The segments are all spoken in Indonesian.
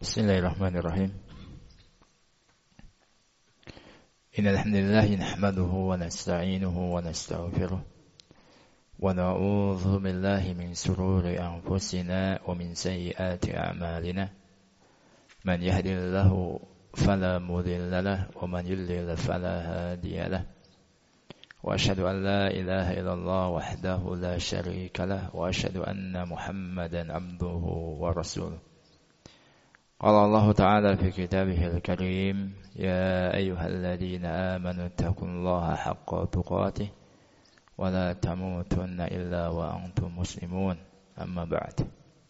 Bismillahirrahmanirrahim. Innal hamdalillah nahmaduhu wa nasta'inuhu wa nastaghfiruh wa na'udzu billahi min shururi anfusina wa min sayyiati a'malina. Man yahdihillahu fala mudilla lahu wa man yudlil fala hadiya lahu. Wa asyhadu an la ilaha illallah wahdahu la syarika lahu wa asyhadu anna Muhammadan abduhu wa rasuluh. Qala Allah Ta'ala fi kitabihil karim, ya ayyuhalladzina amanu taqullaha haqqa tuqatih wa la tamutunna illa wa antum muslimun. Amma ba'd.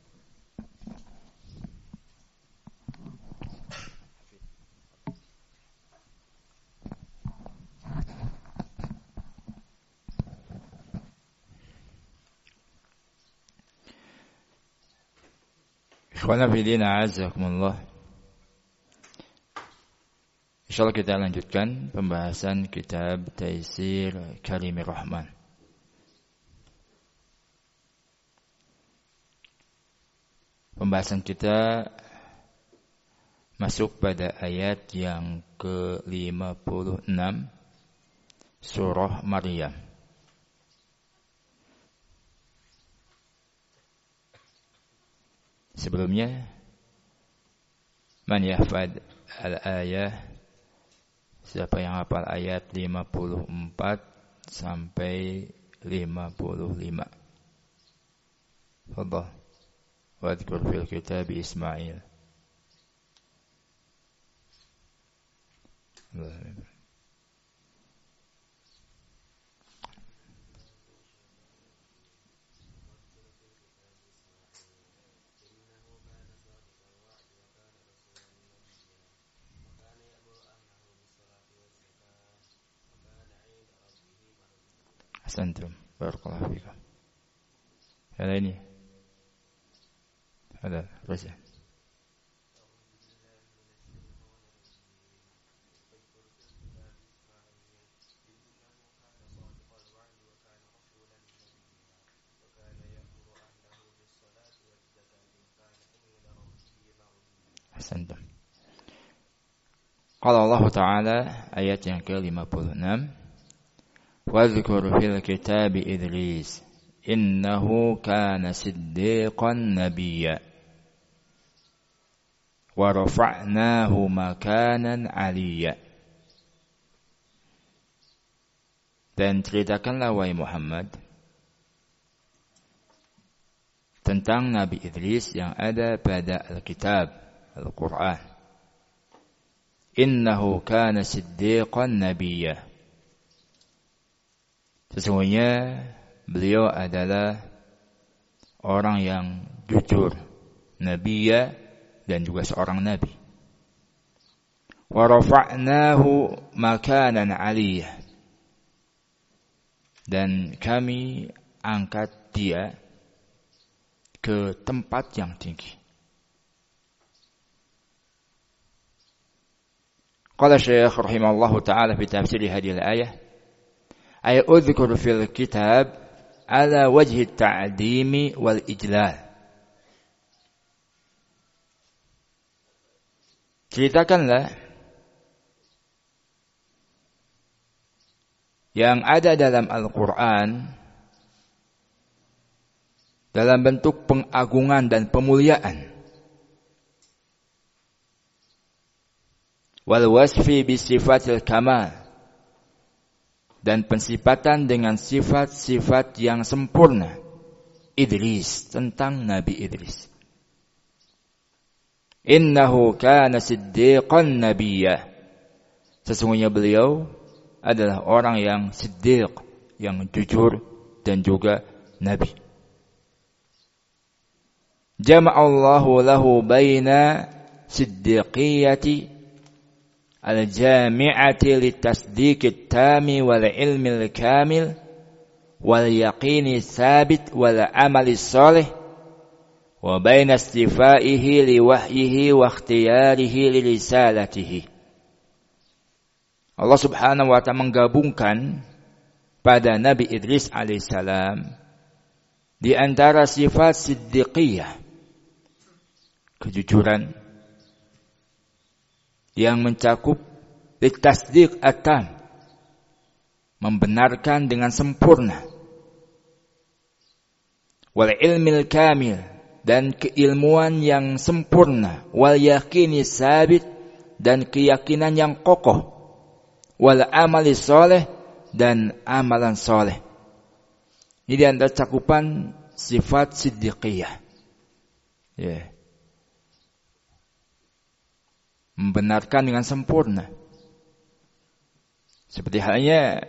Ikhwana fillah a'azzakumullah. Insyaallah kita lanjutkan pembahasan kitab Taisir Karimir Rahman. Pembahasan kita masuk pada ayat yang ke-56 surah Maryam. Sebelumnya, man yahfad al-ayah, siapa yang hafal ayat 54 sampai 55. Fadhal. Wadhkur fil kitab Ismail. Ahsantum, barakallahu fikum. Ada ini. Ada, baca. Ahsantum. Qala Allah Ta'ala, ayat yang ke-56. واذكر في الكتاب إدريس إنه كان صديقا نبيا ورفعناه مكانا عليا. Dan ceritakanlah wahai Muhammad tentang Nabi Idris yang ada pada Alkitab Al-Quran. Innahu kana siddiqan nabiyya. Sesungguhnya beliau adalah orang yang jujur, nabiyya, dan juga seorang nabi. Wa rafa'nahu makanan 'aliyyah. Dan kami angkat dia ke tempat yang tinggi. Qala Syekh rahimahullahu ta'ala fi tafsir hadhihi al-ayah, ay udhkur fil kitab ala wajhi at-ta'dimi wal ijlal. Ceritakanlah yang ada dalam Al-Quran dalam bentuk pengagungan dan pemuliaan, wal wasfi bi sifatil kamal, dan pensifatan dengan sifat-sifat yang sempurna Idris, tentang Nabi Idris. Innahu kana siddiqan nabiyya. Sesungguhnya beliau adalah orang yang siddiq, yang jujur dan juga nabi. Jama'allahu lahu baina siddiqiyati al-jami'ati litasdiqit tami wal ilmil kamil wal yaqini sabit wal amali salih wa baina istifaihi li wahyihi wa ikhtiyarihi li risalatihi. Allah Subhanahu wa ta'ala menggabungkan pada Nabi Idris alaihissalam di antara sifat siddiqiyah, kejujuran, yang mencakup litasdiq atam, membenarkan dengan sempurna, wal ilmil kamil, dan keilmuan yang sempurna, wal yaqini sabit, dan keyakinan yang kokoh, wal amali soleh, dan amalan soleh. Ini di antara cakupan sifat siddiqiyah. Ya. Membenarkan dengan sempurna. Seperti halnya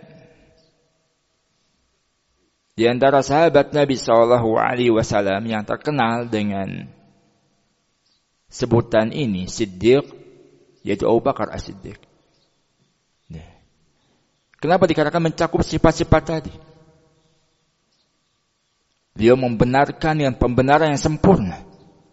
di antara sahabat Nabi SAW yang terkenal dengan sebutan ini, Siddiq, yaitu Abu Bakar As-Siddiq. Kenapa dikatakan mencakup sifat-sifat tadi? Dia membenarkan dengan pembenaran yang sempurna.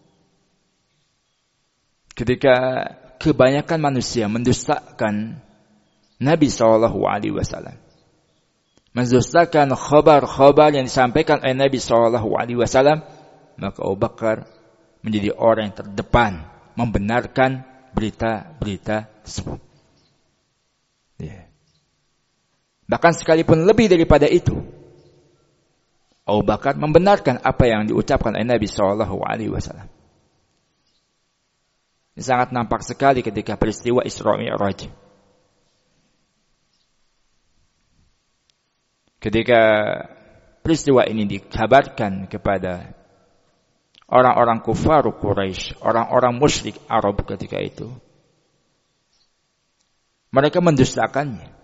Ketika kebanyakan manusia mendustakan Nabi SAW, mendustakan khabar-khabar yang disampaikan oleh Nabi SAW, maka Abu Bakar menjadi orang yang terdepan membenarkan berita-berita tersebut. Ya. Bahkan sekalipun lebih daripada itu, Abu Bakar membenarkan apa yang diucapkan oleh Nabi SAW. Ini sangat nampak sekali ketika peristiwa Isra Mi'raj. Ketika peristiwa ini dikabarkan kepada orang-orang kufar Quraisy, orang-orang musyrik Arab ketika itu, mereka mendustakannya.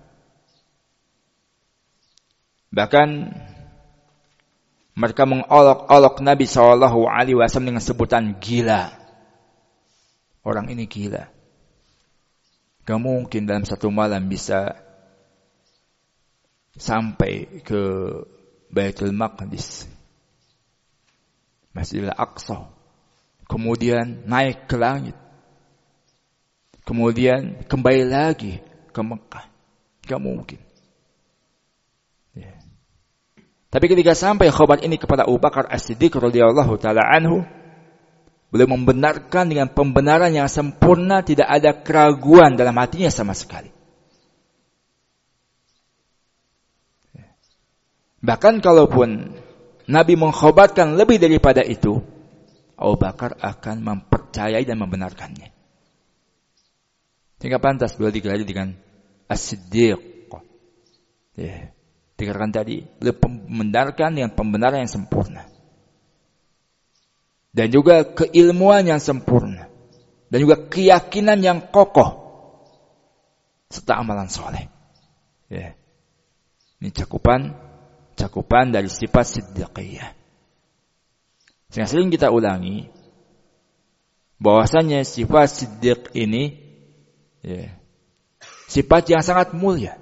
Bahkan mereka mengolok-olok Nabi SAW dengan sebutan gila. Orang ini gila. Gak mungkin dalam satu malam bisa sampai ke Baitul Maqdis, Masjidil Aqsa, kemudian naik ke langit, kemudian kembali lagi ke Mekah. Gak mungkin. Tapi ketika sampai khabar ini kepada Abu Bakar As-Siddiq radhiyallahu taala anhu, beliau membenarkan dengan pembenaran yang sempurna, tidak ada keraguan dalam hatinya sama sekali. Bahkan kalaupun Nabi mengkhabarkan lebih daripada itu, Abu Bakar akan mempercayai dan membenarkannya. Sehingga pantas beliau digelari dengan As-Siddiq. Ya. Dikatakan tadi, beliau membenarkan dengan pembenaran yang sempurna. Dan juga keilmuan yang sempurna. Dan juga keyakinan yang kokoh. Serta amalan soleh. Ya. Ini cakupan dari sifat siddiqiyah. Sehingga sering kita ulangi, bahwasanya sifat siddiq ini, ya, sifat yang sangat mulia.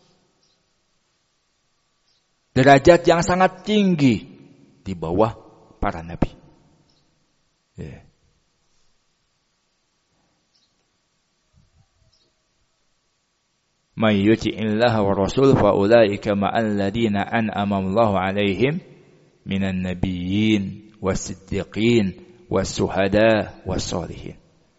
Derajat yang sangat tinggi di bawah para nabi. Ya. May yuti'illaha wa rasul fa ulaika ma'al ladina an'ama Allahu 'alaihim minan nabiyyin was-siddiqin was-syuhada was-sholihin.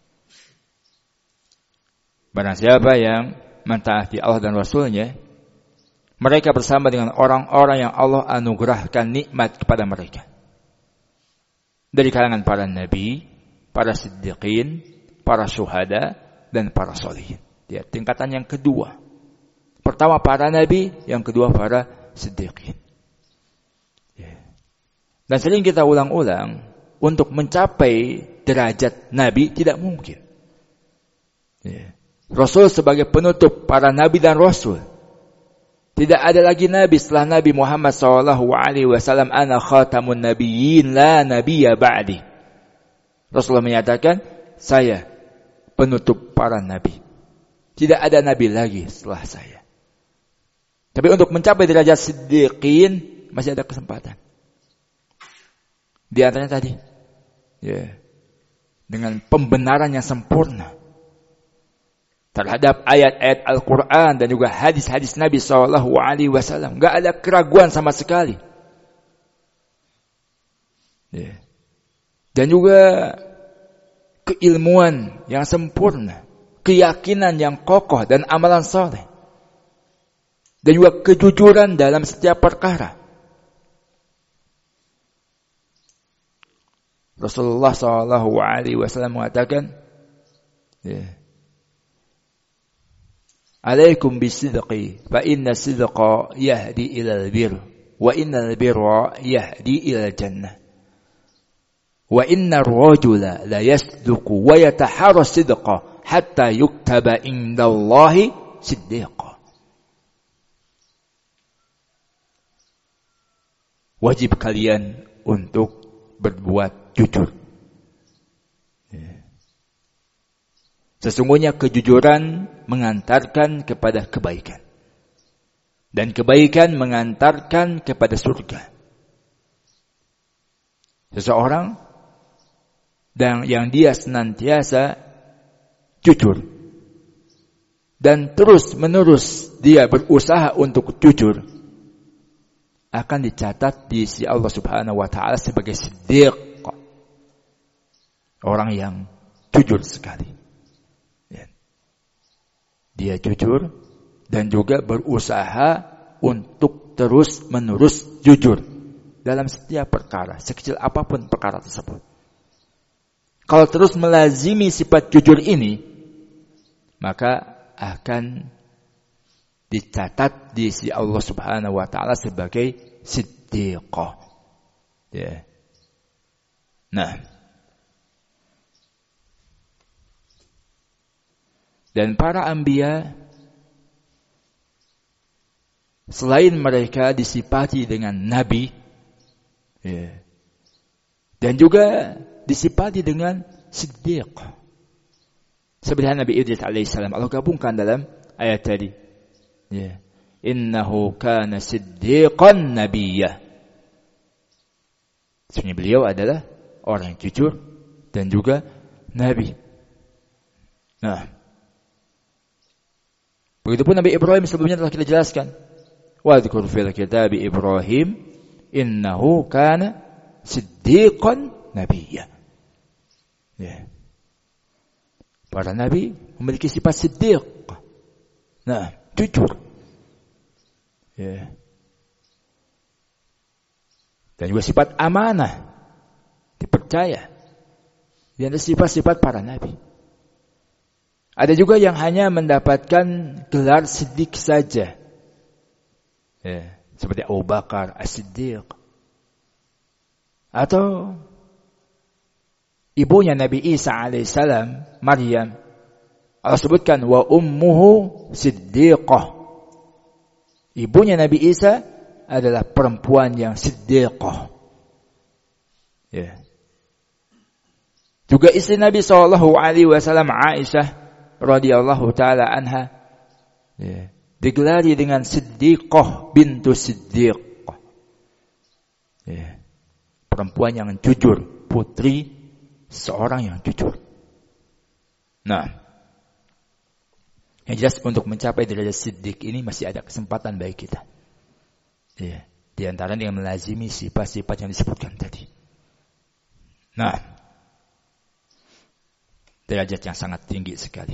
Barang siapa yang mentaati Allah dan Rasulnya, mereka bersama dengan orang-orang yang Allah anugerahkan nikmat kepada mereka. Dari kalangan para nabi, para siddiqin, para syuhada, dan para sholihin. Ya, tingkatan yang kedua. Pertama para nabi, yang kedua para siddiqin. Ya. Dan sering kita ulang-ulang, untuk mencapai derajat nabi tidak mungkin. Ya. Rasul sebagai penutup para nabi dan rasul. Tidak ada lagi nabi setelah Nabi Muhammad SAW. Ana khatamun nabiyyin la nabiyya ba'di. Rasulullah menyatakan, saya penutup para nabi. Tidak ada nabi lagi setelah saya. Tapi untuk mencapai derajat siddiqin masih ada kesempatan. Di antaranya tadi, ya, dengan pembenaran yang sempurna terhadap ayat-ayat Al-Quran dan juga hadis-hadis Nabi SAW. Gak ada keraguan sama sekali. Ya. Dan juga keilmuan yang sempurna, keyakinan yang kokoh dan amalan saleh. Dan juga kejujuran dalam setiap perkara. Rasulullah SAW mengatakan, Alaikum bisidqi, fa inna sidqa yahdi ilal bir, wa innal birra yahdi ilal jannah. Wa inna ar-rajula la yasduqu wa yataharra sidqa hatta yuktaba indallahi siddiqa. Wajib kalian untuk berbuat jujur. Sesungguhnya kejujuran mengantarkan kepada kebaikan. Dan kebaikan mengantarkan kepada surga. Seseorang yang dia senantiasa jujur. Dan terus menerus dia berusaha untuk jujur. Akan dicatat di sisi Allah Subhanahu wa Ta'ala sebagai siddiq. Orang yang jujur sekali. Dia jujur dan juga berusaha untuk terus menerus jujur dalam setiap perkara, sekecil apapun perkara tersebut. Kalau terus melazimi sifat jujur ini, maka akan dicatat di sisi Allah Subhanahu wa Ta'ala sebagai siddiqah. Ya. Nah, dan para anbiya selain mereka disifati dengan nabi, ya, dan juga disifati dengan siddiq. Seperti Nabi Idris alaihissalam, Allah gabungkan dalam ayat tadi. Ya. Innahu kana siddiqan nabiyya. Sebenarnya beliau adalah orang yang jujur dan juga nabi. Nah, begitupun Nabi Ibrahim sebelumnya telah kita jelaskan. Wadhkur fil kitab Ibrahim innahu kana siddiqan nabiyya. Ya. Para nabi memiliki sifat siddiq. Nah, jujur. Ya. Dan juga sifat amanah, dipercaya. Dan ada sifat-sifat para nabi. Ada juga yang hanya mendapatkan gelar siddiq saja. Ya, seperti Abu Bakar As-Siddiq. Atau ibunya Nabi Isa alaihissalam, Maryam. Allah sebutkan wa ummuhu siddiqah. Ibunya Nabi Isa adalah perempuan yang siddiqah. Ya. Juga istri Nabi SAW Aisyah radhiyallahu taala anha, ya, digelari dengan siddiqah bintu siddiq. Ya. Perempuan yang jujur, putri seorang yang jujur. Nah, yang jelas untuk mencapai derajat siddiq ini masih ada kesempatan bagi kita. Ya, di antara dengan melazimi sifat-sifat yang disebutkan tadi. Nah, derajat yang sangat tinggi sekali.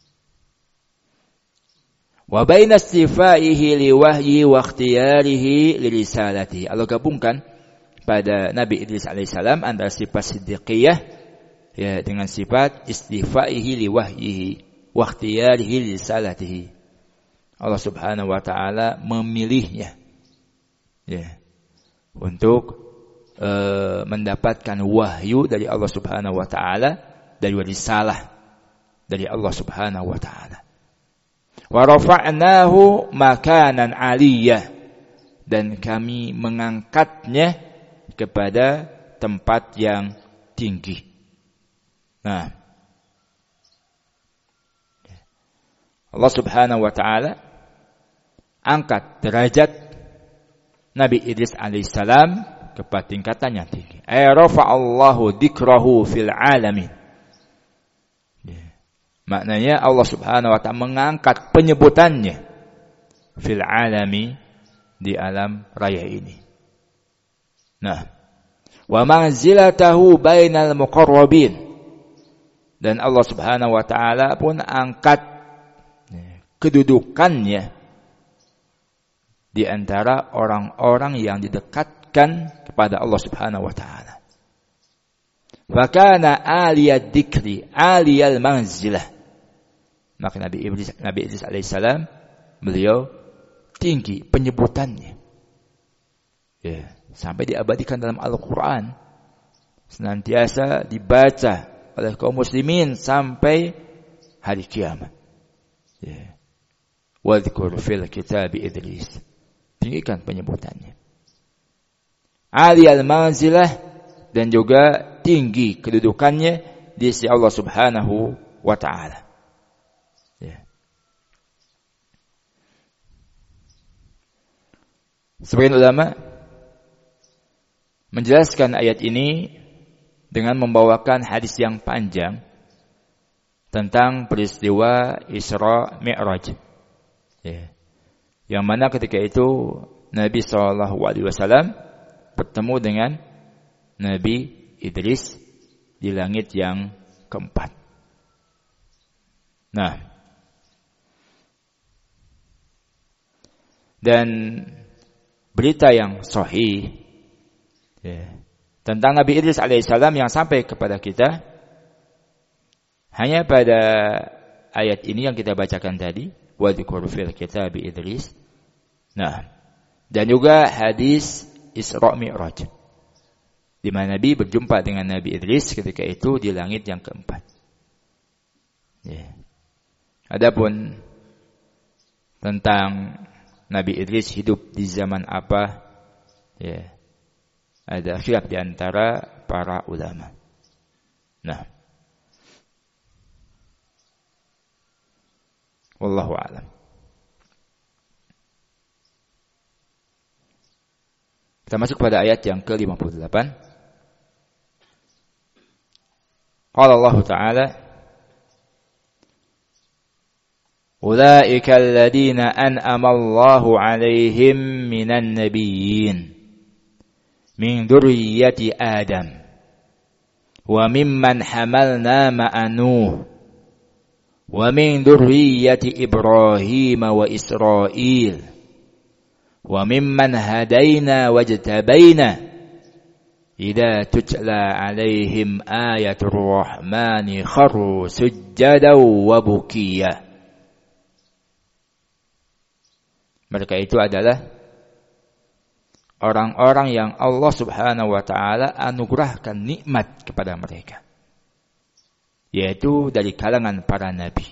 Wa baina istifaihi liwahyi wa ikhtiyarihi lirisalati. Allah gabungkan pada Nabi Idris alaihissalam antara sifat siddiqiyah, ya, dengan sifat istifaihi liwahyihi wa ikhtiyarihi lirisalatihi. Allah Subhanahu wa taala memilihnya, ya, untuk mendapatkan wahyu dari Allah Subhanahu wa taala, dari risalah dari Allah Subhanahu wa taala. Wa rafa'nahu makanan 'aliyyah, dan kami mengangkatnya kepada tempat yang tinggi. Nah, Allah Subhanahu wa taala angkat derajat Nabi Idris alaihissalam kepada tingkatan yang tinggi. Ay rafa'allahu dzikrahu fil alamin. Maknanya Allah Subhanahu wa ta'ala mengangkat penyebutannya fil alami, di alam raya ini. Nah, wa manzilatahu bainal muqarrabin, Dan Allah Subhanahu wa taala pun angkat kedudukannya di antara orang-orang yang didekatkan kepada Allah Subhanahu wa taala. Wa kana aliyad dzikri aliyal manzilah. Maka Nabi Idris alaihissalam beliau tinggi penyebutannya. Ya, sampai diabadikan dalam Al-Qur'an. Senantiasa dibaca oleh kaum muslimin sampai hari kiamat. Ya. Wadhkur fil kitab Idris. Tinggikan penyebutannya. Aliyal manzilah, dan juga tinggi kedudukannya di sisi Allah Subhanahu wa taala. Ya. Sebagian ulama menjelaskan ayat ini dengan membawakan hadis yang panjang tentang peristiwa Isra Mi'raj. Ya. Yang mana ketika itu Nabi SAW bertemu dengan Nabi Idris di langit yang keempat. Nah, dan berita yang sahih tentang Nabi Idris alaihissalam yang sampai kepada kita hanya pada ayat ini yang kita bacakan tadi, wadhkur fil kitab Idris. Nah, dan juga hadis Isra Mi'raj, di mana Nabi berjumpa dengan Nabi Idris ketika itu di langit yang keempat. Ya. Adapun tentang Nabi Idris hidup di zaman apa, ya, ada khilaf di antara para ulama. Nah, wallahu a'lam. Kita masuk pada ayat yang ke-58. Qala Allah Ta'ala, Ulaika alladhina an'ama Allahu 'alaihim minan nabiyyin min dzurriyyati Adam wa mimman hamalna ma'a Nuh wa min dzurriyyati Ibrahim wa Israil wa mimman hadaina wajtabaina idza tutla 'alaihim ayatur rahmani kharru sujjadan wa bukiya. Mereka itu adalah orang-orang yang Allah Subhanahu wa taala anugerahkan nikmat kepada mereka, yaitu dari kalangan para nabi.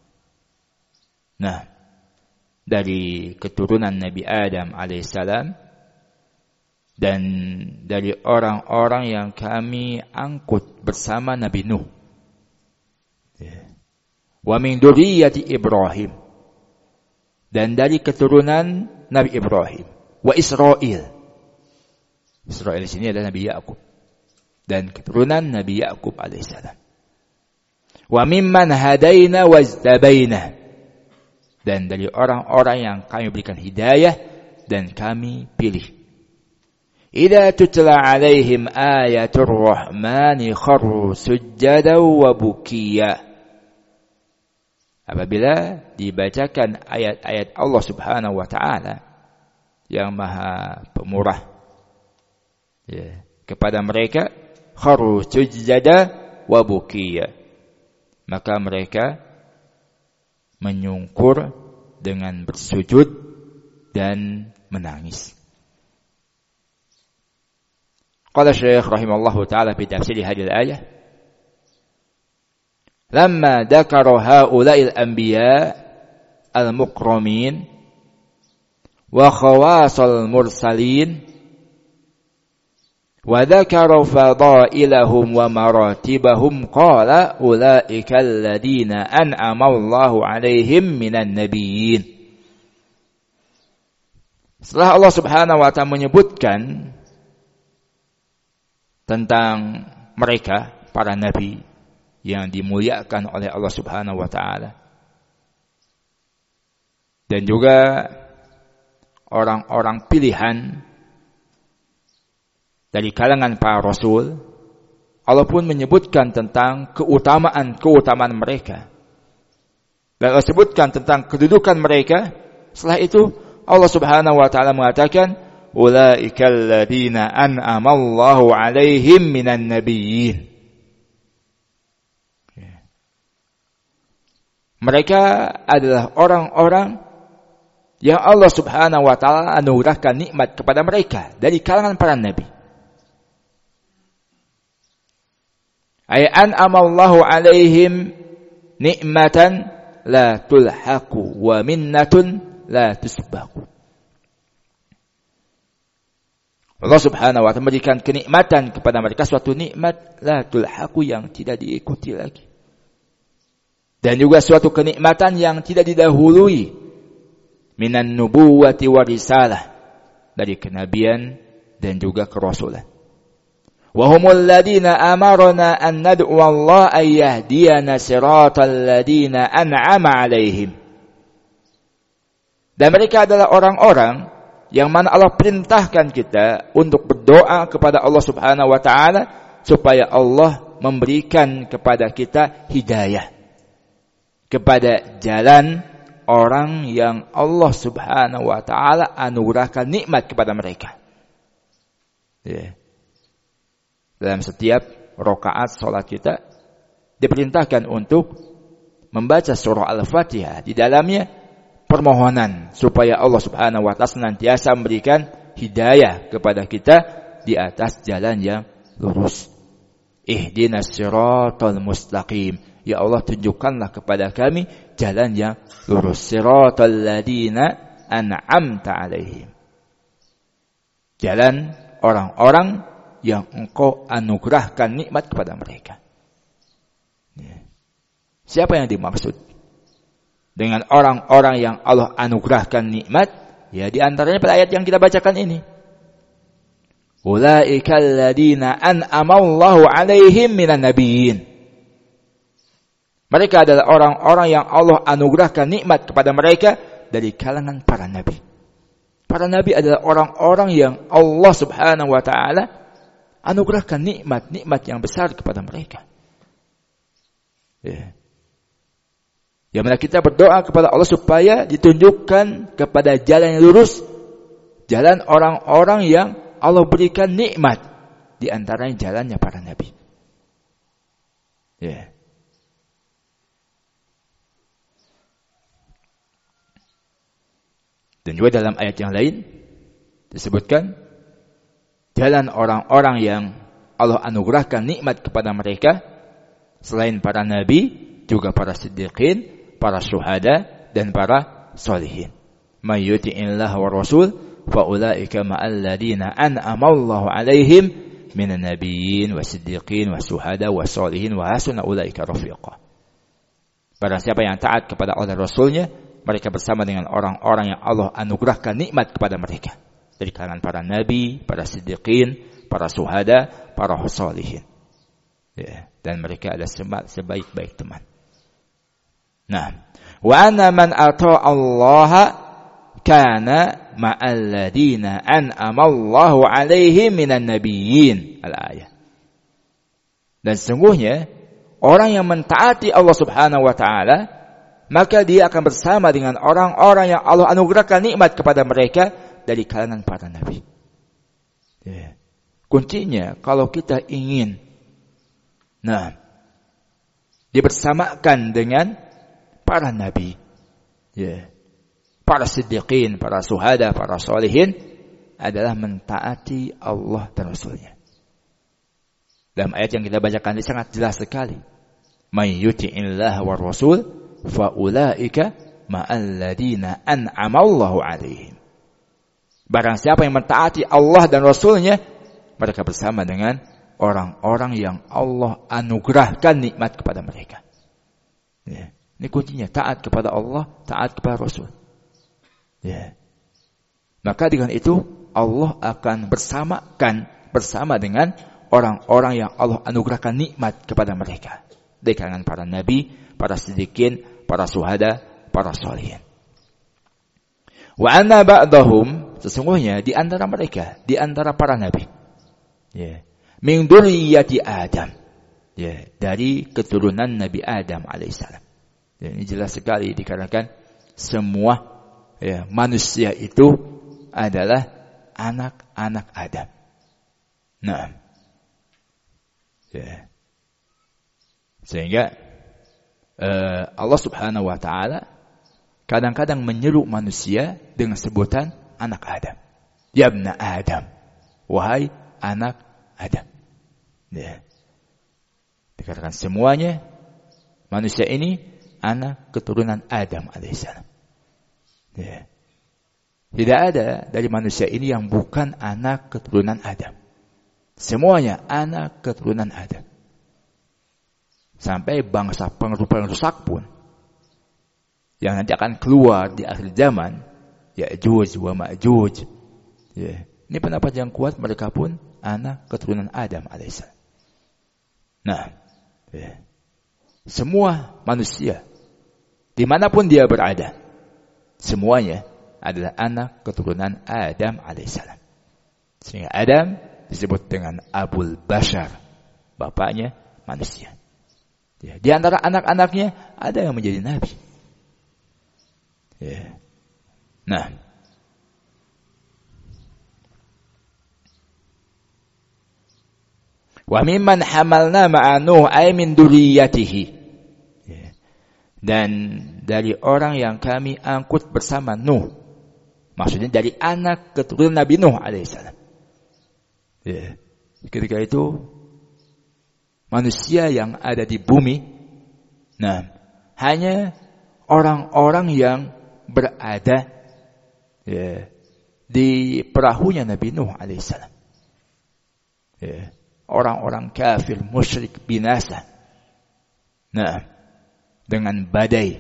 Nah, dari keturunan Nabi Adam alaihissalam dan dari orang-orang yang kami angkut bersama Nabi Nuh. Wa min dzurriyyati Ibrahim, dan dari keturunan Nabi Ibrahim, wa Israil. Israil di sini adalah Nabi Yakub dan keturunan Nabi Yakub alaihissalam. Wa mimman hadaina wajtabaina, dan dari orang-orang yang kami berikan hidayah dan kami pilih. Idza tutla 'alaihim ayatur rahmani kharru sujjadan wa bukiya. Apabila dibacakan ayat-ayat Allah Subhanahu wa taala yang Maha Pemurah, ya, kepada mereka, kharru sujjadan wa bukiya, maka mereka menyungkur dengan bersujud dan menangis. Qala Syekh rahimallahu taala fi tafsir hadhihi al-ayah, lamma dzakara haula'il anbiya al-mukramin wa khawasal mursalin wa dzakara fadailahum wa maratibahum qala ulaika alladziina an'ama Allahu 'alaihim minan nabiyyin. Setelah Allah Subhanahu wa taala menyebutkan tentang mereka para nabi yang dimuliakan oleh Allah Subhanahu wa taala, dan juga orang-orang pilihan dari kalangan para rasul Allah pun menyebutkan tentang keutamaan mereka. Dan Allah sebutkan tentang kedudukan mereka. Setelah itu Allah Subhanahu wa taala mengatakan, "Ulaikal ladzina an'ama Allahu 'alaihim minan nabiyyin." Mereka adalah orang-orang yang Allah Subhanahu wa taala anugerahkan nikmat kepada mereka dari kalangan para nabi. Ay an'ama Allahu 'alaihim nikmatan la tulhaqu wa minnatun la tusbahu. Allah Subhanahu wa taala memberikan kenikmatan kepada mereka, suatu nikmat la tulhaqu yang tidak diikuti lagi. Dan juga suatu kenikmatan yang tidak didahului minan nubuwati wa risalah, dari kenabian dan juga kerasulan. Wa humul ladina amarna an nad'u Allah ay yahdiyana siratal ladina an'ama 'alaihim. Dan mereka adalah orang-orang yang mana Allah perintahkan kita untuk berdoa kepada Allah Subhanahu wa taala supaya Allah memberikan kepada kita hidayah kepada jalan orang yang Allah Subhanahu wa taala anugerahkan nikmat kepada mereka. Ya. Dalam setiap rakaat salat kita diperintahkan untuk membaca surah Al-Fatihah, di dalamnya permohonan supaya Allah Subhanahu wa taala senantiasa memberikan hidayah kepada kita di atas jalan yang lurus. Ihdinas siratal mustaqim. Ya Allah, tunjukkanlah kepada kami jalan yang lurus. Siratal ladzina an'amta 'alaihim. Jalan orang-orang yang Engkau anugerahkan nikmat kepada mereka. Siapa yang dimaksud dengan orang-orang yang Allah anugerahkan nikmat? Ya, di antaranya pada ayat yang kita bacakan ini. Ulaikal ladzina an'ama Allahu 'alaihim minan nabiyyin. Mereka adalah orang-orang yang Allah anugerahkan nikmat kepada mereka dari kalangan para nabi. Para nabi adalah orang-orang yang Allah Subhanahu wa taala anugerahkan nikmat yang besar kepada mereka. Ya. Yang mana kita berdoa kepada Allah supaya ditunjukkan kepada jalan yang lurus, jalan orang-orang yang Allah berikan nikmat, di antaranya jalannya para nabi. Ya. Dan juga dalam ayat yang lain disebutkan jalan orang-orang yang Allah anugerahkan nikmat kepada mereka selain para nabi, juga para siddiqin, para syuhada, dan para sholihin. May yuti'illah wa rasul fa ulaika ma'al ladina an'ama Allahu 'alaihim minan nabiyyin wasiddiqin wasyuhada washolihin wa hasuna ulaika rafiqa. Barang siapa yang taat kepada Allah dan Rasulnya, mereka bersama dengan orang-orang yang Allah anugerahkan nikmat kepada mereka dari kalangan para nabi, para siddiqin, para syuhada, para sholihin. Ya, dan mereka adalah sebaik-baik teman. Nah, wa anna man ata'a Allah kana ma'al ladina an'ama Allahu 'alaihim minan nabiyyin. Al-ayah. Dan sesungguhnya orang yang mentaati Allah Subhanahu wa taala, maka dia akan bersama dengan orang-orang yang Allah anugerahkan nikmat kepada mereka dari kalangan para nabi. Ya. Kuncinya kalau kita ingin dibersamakan dengan para nabi, ya, para siddiqin, para syuhada, para sholihin, adalah mentaati Allah dan Rasulnya. Dalam ayat yang kita bacakan ini sangat jelas sekali. May yuti'illah war rasul fa ulaika ma'al ladina an'ama Allahu 'alaihim. Barang siapa yang mentaati Allah dan Rasulnya, mereka bersama dengan orang-orang yang Allah anugerahkan nikmat kepada mereka. Ya. Ini kuncinya, taat kepada Allah, taat kepada Rasul. Ya. Maka dengan itu Allah akan bersama dengan orang-orang yang Allah anugerahkan nikmat kepada mereka dari kalangan para nabi, para siddiqin, para syuhada, para sholihin. Wa anna ba'dahum, sesungguhnya di antara mereka, di antara para nabi, ya, min dzurriyyati Adam. Ya, dari keturunan Nabi Adam alaihissalam. Ya, ini jelas sekali dikarenakan semua manusia itu adalah anak-anak Adam. Nah, ya. Sehingga Allah Subhanahu wa taala kadang-kadang menyeru manusia dengan sebutan anak Adam. Ya ibna Adam. Wahai anak Adam. Ya. Dikatakan semuanya manusia ini anak keturunan Adam alaihissalam. Ya. Tidak ada dari manusia ini yang bukan anak keturunan Adam. Semuanya anak keturunan Adam. Sampai bangsa perusak pun yang nanti akan keluar di akhir zaman, Ya'juj wa Ma'juj. Ya. Ini pendapat yang kuat, mereka pun anak keturunan Adam alaihissalam. Nah, semua manusia dimanapun dia berada, semuanya adalah anak keturunan Adam alaihissalam. Sehingga Adam disebut dengan Abul Bashar, bapaknya manusia. Ya, di antara anak-anaknya ada yang menjadi nabi. Ya. Nah, wa mimman hamalna ma'a Nuh ay min dzurriyyatihi. Dan dari orang yang kami angkut bersama Nuh. Maksudnya dari anak keturunan Nabi Nuh alaihissalam. Ya. Ketika itu manusia yang ada di bumi, nah, hanya orang-orang yang berada di perahunya Nabi Nuh alaihissalam. Ya. Orang-orang kafir, musyrik, binasa. Nah, dengan badai,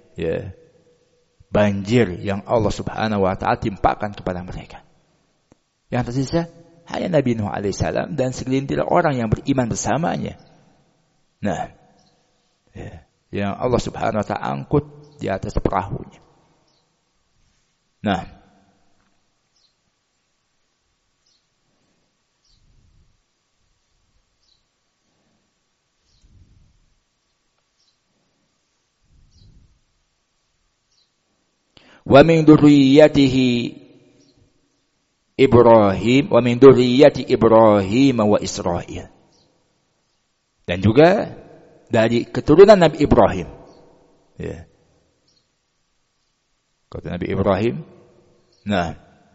banjir yang Allah Subhanahu wa taala timpakan kepada mereka. Yang tersisa hanya Nabi Nuh alaihissalam dan segelintir orang yang beriman bersamanya. Nah, yang Allah Subhanahu wa taala angkut di atas perahunya. Nah, wa min dzurriyyatihi Ibrahim wa min dzurriyyati Ibrahim wa Israil. Dan juga dari keturunan Nabi Ibrahim. Ya. Kata Nabi Ibrahim, nah,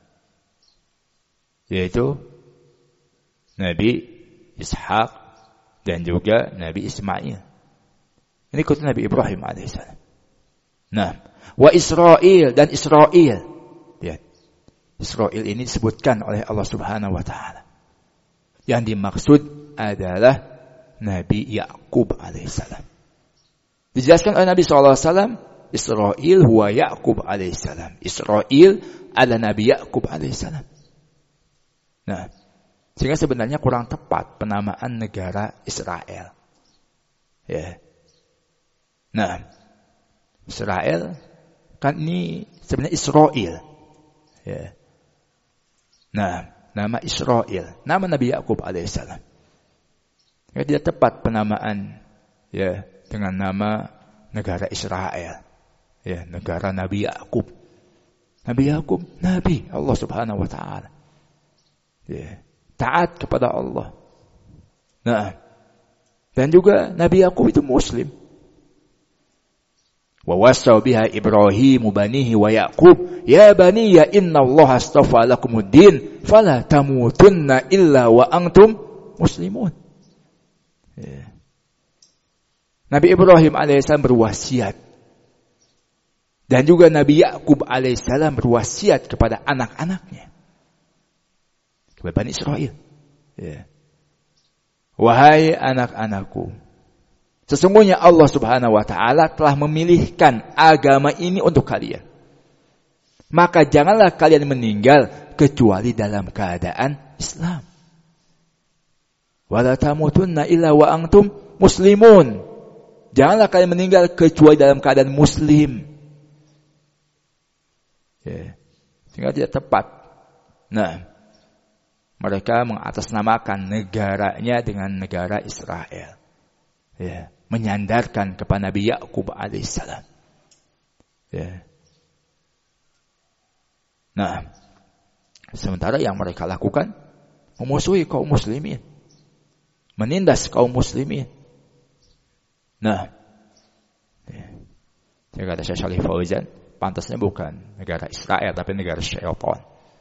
yaitu Nabi Ishak dan juga Nabi Ismail. Ini keturunan Nabi Ibrahim alaihissalam. Nah, wa Israil dan Israil. Lihat. Israil ini disebutkan oleh Allah Subhanahu wa taala. Yang dimaksud adalah Nabi Yakub alaihissalam. Dijelaskan oleh Nabi sallallahu alaihi wasallam, Israil huwa Yakub alaihissalam. Israil adalah Nabi Yakub alaihissalam. Nah, sehingga sebenarnya kurang tepat penamaan negara Israel. Ya. Nah, Israel kan ini sebenarnya Israil. Ya. Nah, nama Israil, nama Nabi Yakub alaihissalam. Ya, tidak tepat penamaan dengan nama negara Israel. Ya, negara Nabi Yakub. Nabi Yakub, Nabi Allah Subhanahu wa taala. Ya, taat kepada Allah. Nah, dan juga Nabi Yakub itu muslim. Wa wasa biha Ibrahim banihi wa Yaqub ya baniya innallaha astafa lakumuddin fala tamutunna illa wa antum muslimun. Ya. Nabi Ibrahim alaihissalam berwasiat dan juga Nabi Yaqub alaihissalam berwasiat kepada anak-anaknya, kepada Bani Israel. Ya. Wahai anak-anakku, sesungguhnya Allah Subhanahu wa taala telah memilihkan agama ini untuk kalian. Maka janganlah kalian meninggal kecuali dalam keadaan Islam. Wala tamutunna illa wa antum muslimun. Janganlah kalian meninggal kecuali dalam keadaan muslim. Ya. Sehingga tidak tepat. Nah, mereka mengatasnamakan negaranya dengan negara Israel. Ya, menyandarkan kepada Nabi Yakub alaihissalam. Ya. Nah, sementara yang mereka lakukan memusuhi kaum muslimin, menindas kaum muslimin. Nah, ya. Saya kata Syekh Shalih Fauzan, pantasnya bukan negara Israel tapi negara syaitan.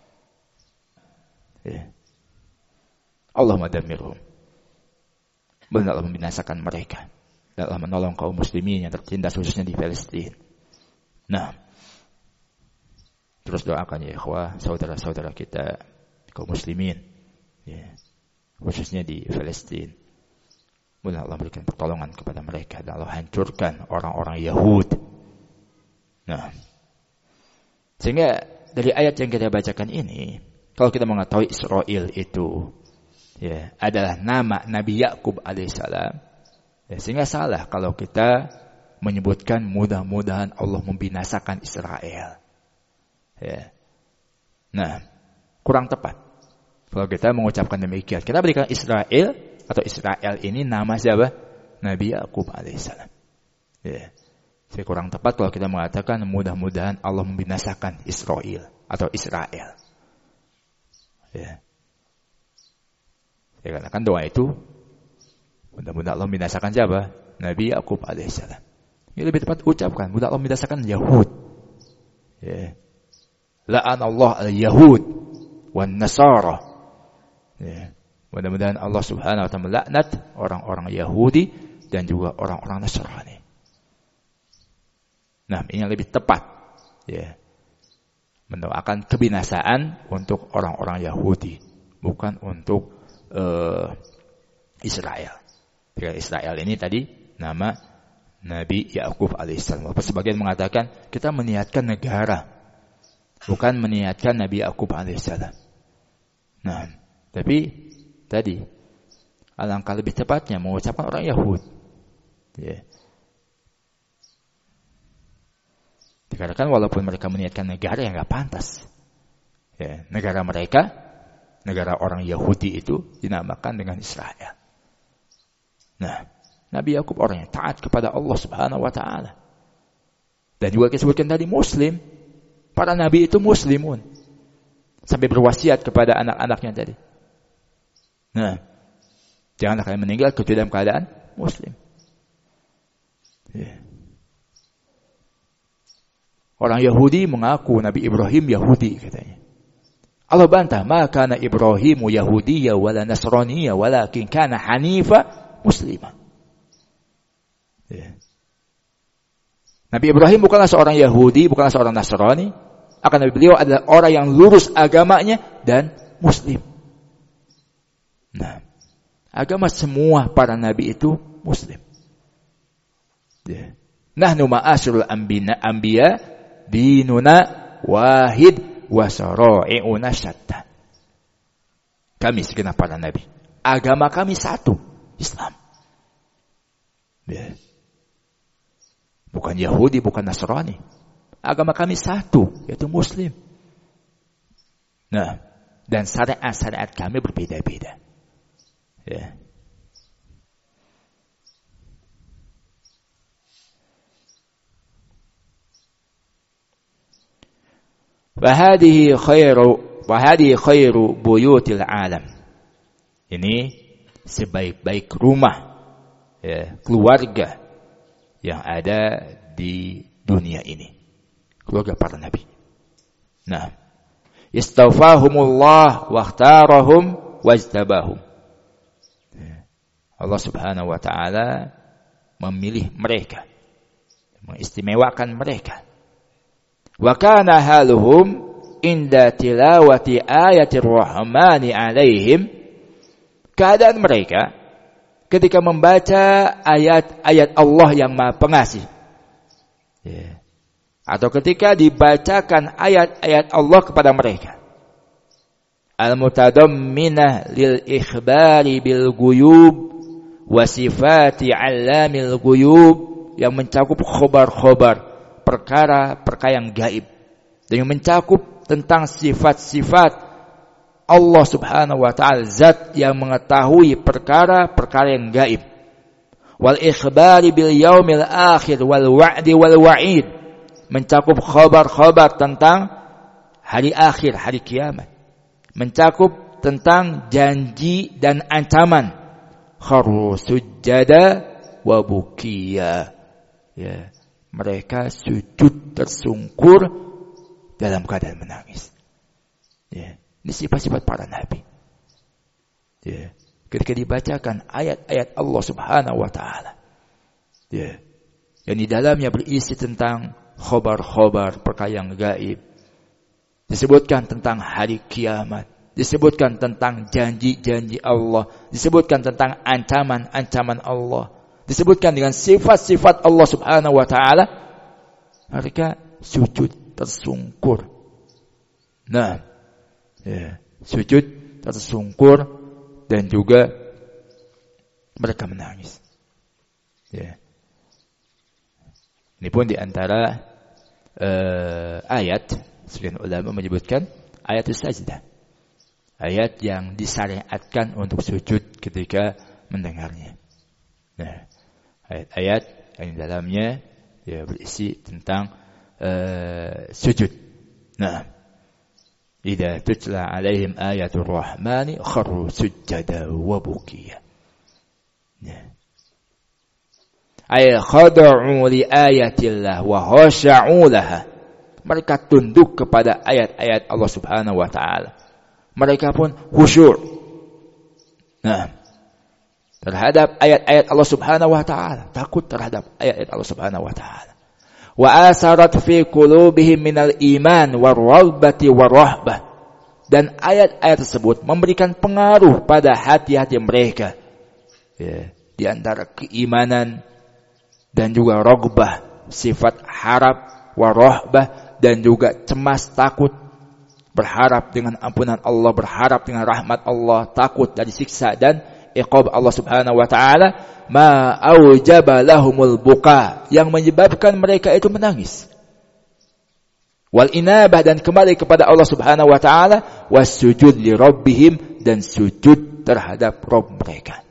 Ya. Allahumma damirhum. Benar Allah membinasakan mereka. Dan Allah menolong kaum muslimin yang tertindas khususnya di Palestina. Nah, terus doakan ya ikhwah, saudara-saudara kita kaum muslimin, ya, khususnya di Palestina. Benar Allah berikan pertolongan kepada mereka dan Allah hancurkan orang-orang Yahudi. Nah, sehingga dari ayat yang kita bacakan ini, kalau kita mengetahui Israel itu ya adalah nama Nabi Yakub alaihissalam, ya, sehingga salah kalau kita menyebutkan mudah-mudahan Allah membinasakan Israel. Ya. Nah, kurang tepat kalau kita mengucapkan demikian. Kita berikan Israel atau Israel ini nama siapa? Nabi Yakub alaihissalam. Ya. Jadi kurang tepat kalau kita mengatakan mudah-mudahan Allah membinasakan Israel atau Israel. Ya. Ya, karena kan doa itu mudah-mudahan Allah membinasakan siapa? Nabi Yakub alaihissalam. Ini lebih tepat ucapkan mudah Allah membinasakan Yahud. Ya. La'an Allah al-Yahud wan Nasara. Ya. Mudah-mudahan Allah Subhanahu wa taala melaknat orang-orang Yahudi dan juga orang-orang Nasrani. Nah, ini yang lebih tepat. Ya. Mendoakan kebinasaan untuk orang-orang Yahudi, bukan untuk Israel. Jadi Israel ini tadi nama Nabi Yakub alaihissalam. Sebagian mengatakan kita meniatkan negara, bukan meniatkan Nabi Yakub alaihissalam. Nah, tapi tadi alangkah lebih tepatnya mengucapkan orang Yahudi. Ya. Dikarenakan walaupun mereka meniatkan negara yang nggak pantas, ya, negara mereka, negara orang Yahudi itu dinamakan dengan Israel. Nah, Nabi Yakub orang yang taat kepada Allah Subhanahu wa taala. Dan juga disebutkan tadi muslim. Para nabi itu muslimun. Sampai berwasiat kepada anak-anaknya tadi. Nah, janganlah kalian meninggal kecuali dalam keadaan muslim. Yeah. Orang Yahudi mengaku Nabi Ibrahim Yahudi katanya. Allah bantah, "Ma kana Ibrahimu Yahudiyya wala Nasraniyya walakin kana hanifa muslima." Ya. Nabi Ibrahim bukanlah seorang Yahudi, bukanlah seorang Nasrani, akan beliau adalah orang yang lurus agamanya dan muslim. Nah, agama semua para nabi itu muslim. Ya. Nahnu ma'asyrul anbiya dinuna wahid wa syara'i'una syatta. Kami segenap para nabi, agama kami satu, Islam. Ya. Bukan Yahudi, bukan Nasrani. Agama kami satu, yaitu Muslim. Nah, dan syariat-syariat kami berbeda-beda. Ya. Wahadihi khairu buyutil alam. Ini sebaik-baik rumah, ya, keluarga yang ada di dunia ini, keluarga para nabi. Nah, istawfahumullah wakhtarahum wajtabahum. Allah Subhanahu wa taala memilih mereka, mengistimewakan mereka. Wa kana haluhum inda tilawati ayatir rahmani alaihim. Keadaan mereka ketika membaca ayat-ayat Allah yang Maha Pengasih, ya, atau ketika dibacakan ayat-ayat Allah kepada mereka, al-mutadamminah lil ikhbari bil ghuyub wa sifati 'allamil ghuyub, yang mencakup khobar-khobar, perkara-perkara yang gaib, dan yang mencakup tentang sifat-sifat Allah subhanahu wa ta'ala zat yang mengetahui perkara-perkara yang gaib. Wal ikhbari bil yaumil akhir wal wa'di wal wa'id, mencakup khabar-khabar tentang hari akhir, hari kiamat, mencakup tentang janji dan ancaman. Kharu sujjada wa bukiya, ya, mereka sujud tersungkur dalam keadaan menangis. Ya, ini sifat-sifat para nabi. Ya, ketika dibacakan ayat-ayat Allah Subhanahu wa taala, ya, yang di dalamnya berisi tentang khabar-khabar perkara yang gaib, disebutkan tentang hari kiamat, disebutkan tentang janji-janji Allah, disebutkan tentang ancaman-ancaman Allah, disebutkan dengan sifat-sifat Allah Subhanahu wa taala, mereka sujud tersungkur. Nah, ya, sujud tersungkur dan juga mereka menangis. Ya. Ini pun di antara ayat, sebagian ulama menyebutkan ayat sajdah, ayat yang disyariatkan untuk sujud ketika mendengarnya. Nah, ayat-ayat yang di dalamnya ya berisi tentang sujud. Nah, idza tutla alaihim ayatul rahmani kharru sujada wa bukiya. Ya. Ay khada'u li ayatillah wa khasha'u laha. Mereka tunduk kepada ayat-ayat Allah Subhanahu wa taala. Mereka pun khusyuk. Nah, terhadap ayat-ayat Allah Subhanahu wa taala, takut terhadap ayat-ayat Allah Subhanahu wa taala. Wa asarat fi qulubihim minal iman war-raghbati war-rahbah. Dan ayat-ayat tersebut memberikan pengaruh pada hati-hati mereka. Ya, di antara keimanan dan juga raghbah, sifat harap, war-rahbah, dan juga cemas takut, berharap dengan ampunan Allah, berharap dengan rahmat Allah, takut dari siksa dan iqab Allah Subhanahu wa taala, ma aujaba lahumul buka, yang menyebabkan mereka itu menangis. Wal inabah, dan kembali kepada Allah Subhanahu wa taala, wasujud li rabbihim, dan sujud terhadap Rabb mereka.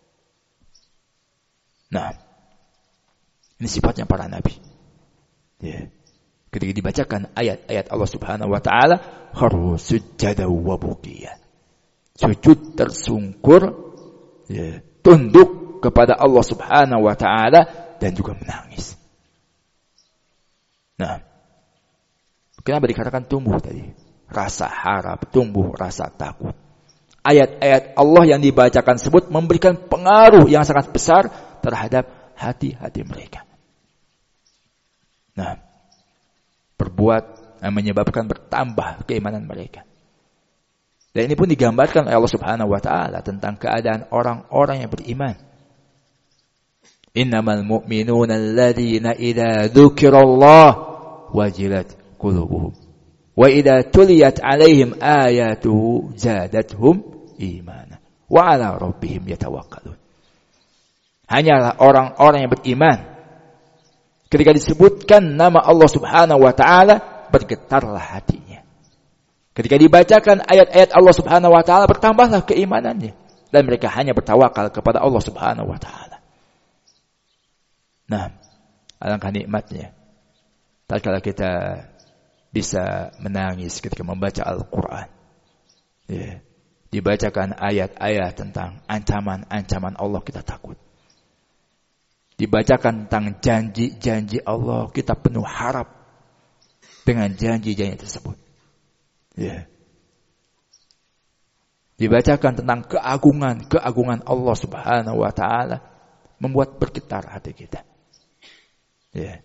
Nah, ini sifatnya para nabi. Ya. Ketika dibacakan ayat-ayat Allah Subhanahu wa taala, kharu sujada wa bukiya, sujud tersungkur, ya, tunduk kepada Allah Subhanahu wa taala, dan juga menangis. Nah, kenapa dikatakan tumbuh tadi? Rasa harap, tumbuh rasa takut. Ayat-ayat Allah yang dibacakan tersebut memberikan pengaruh yang sangat besar terhadap hati-hati mereka. Nah, menyebabkan bertambah keimanan mereka. Dan ini pun digambarkan oleh Allah Subhanahu wa taala tentang keadaan orang-orang yang beriman. Innamal mu'minuna alladzina idza dzukirallah wajilat qulubuhum wa idza tuliyat 'alaihim ayatuhu zadatuhum imana wa 'ala rabbihim yatawakkalun. Hanyalah orang-orang yang beriman, ketika disebutkan nama Allah Subhanahu wa taala, bergetarlah hatinya. Ketika dibacakan ayat-ayat Allah Subhanahu wa taala, bertambahlah keimanannya, dan mereka hanya bertawakal kepada Allah Subhanahu wa taala. Nah, alangkah nikmatnya tatkala kita bisa menangis ketika membaca Al-Qur'an. Ya, dibacakan ayat-ayat tentang ancaman-ancaman Allah, kita takut. Dibacakan tentang janji-janji Allah, kita penuh harap dengan janji-janji tersebut. Ya. Dibacakan tentang keagungan Allah Subhanahu wa taala, membuat bergetar hati kita. Ya.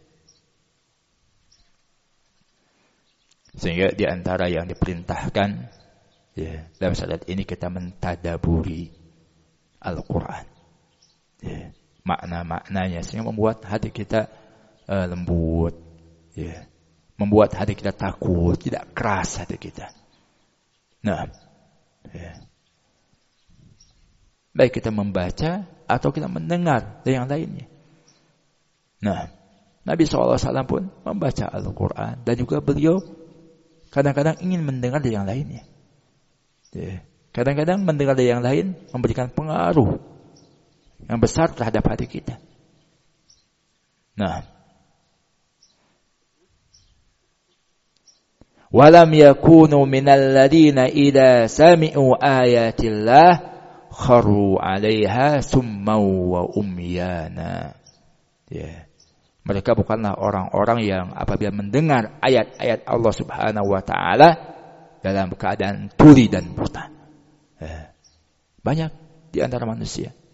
Sehingga di antara yang diperintahkan, ya, dalam saat ini kita mentadaburi Al-Qur'an. Ya. Makna-maknanya, sehingga membuat hati kita lembut, ya, membuat hati kita takut, tidak keras hati kita. Nah, ya, baik kita membaca atau kita mendengar dari yang lainnya. Nah, Nabi SAW pun membaca Al-Quran, dan juga beliau kadang-kadang ingin mendengar dari yang lainnya. Ya. Kadang-kadang mendengar dari yang lain memberikan pengaruh yang besar terhadap hati kita. Nah, walam yakunu minal ladina idza sami'u ayatillah kharu 'alaiha summaw wa umyana. Ya. Mereka bukanlah orang-orang yang apabila mendengar ayat-ayat Allah Subhanahu wa taala dalam keadaan tuli dan buta. Banyak di antara manusia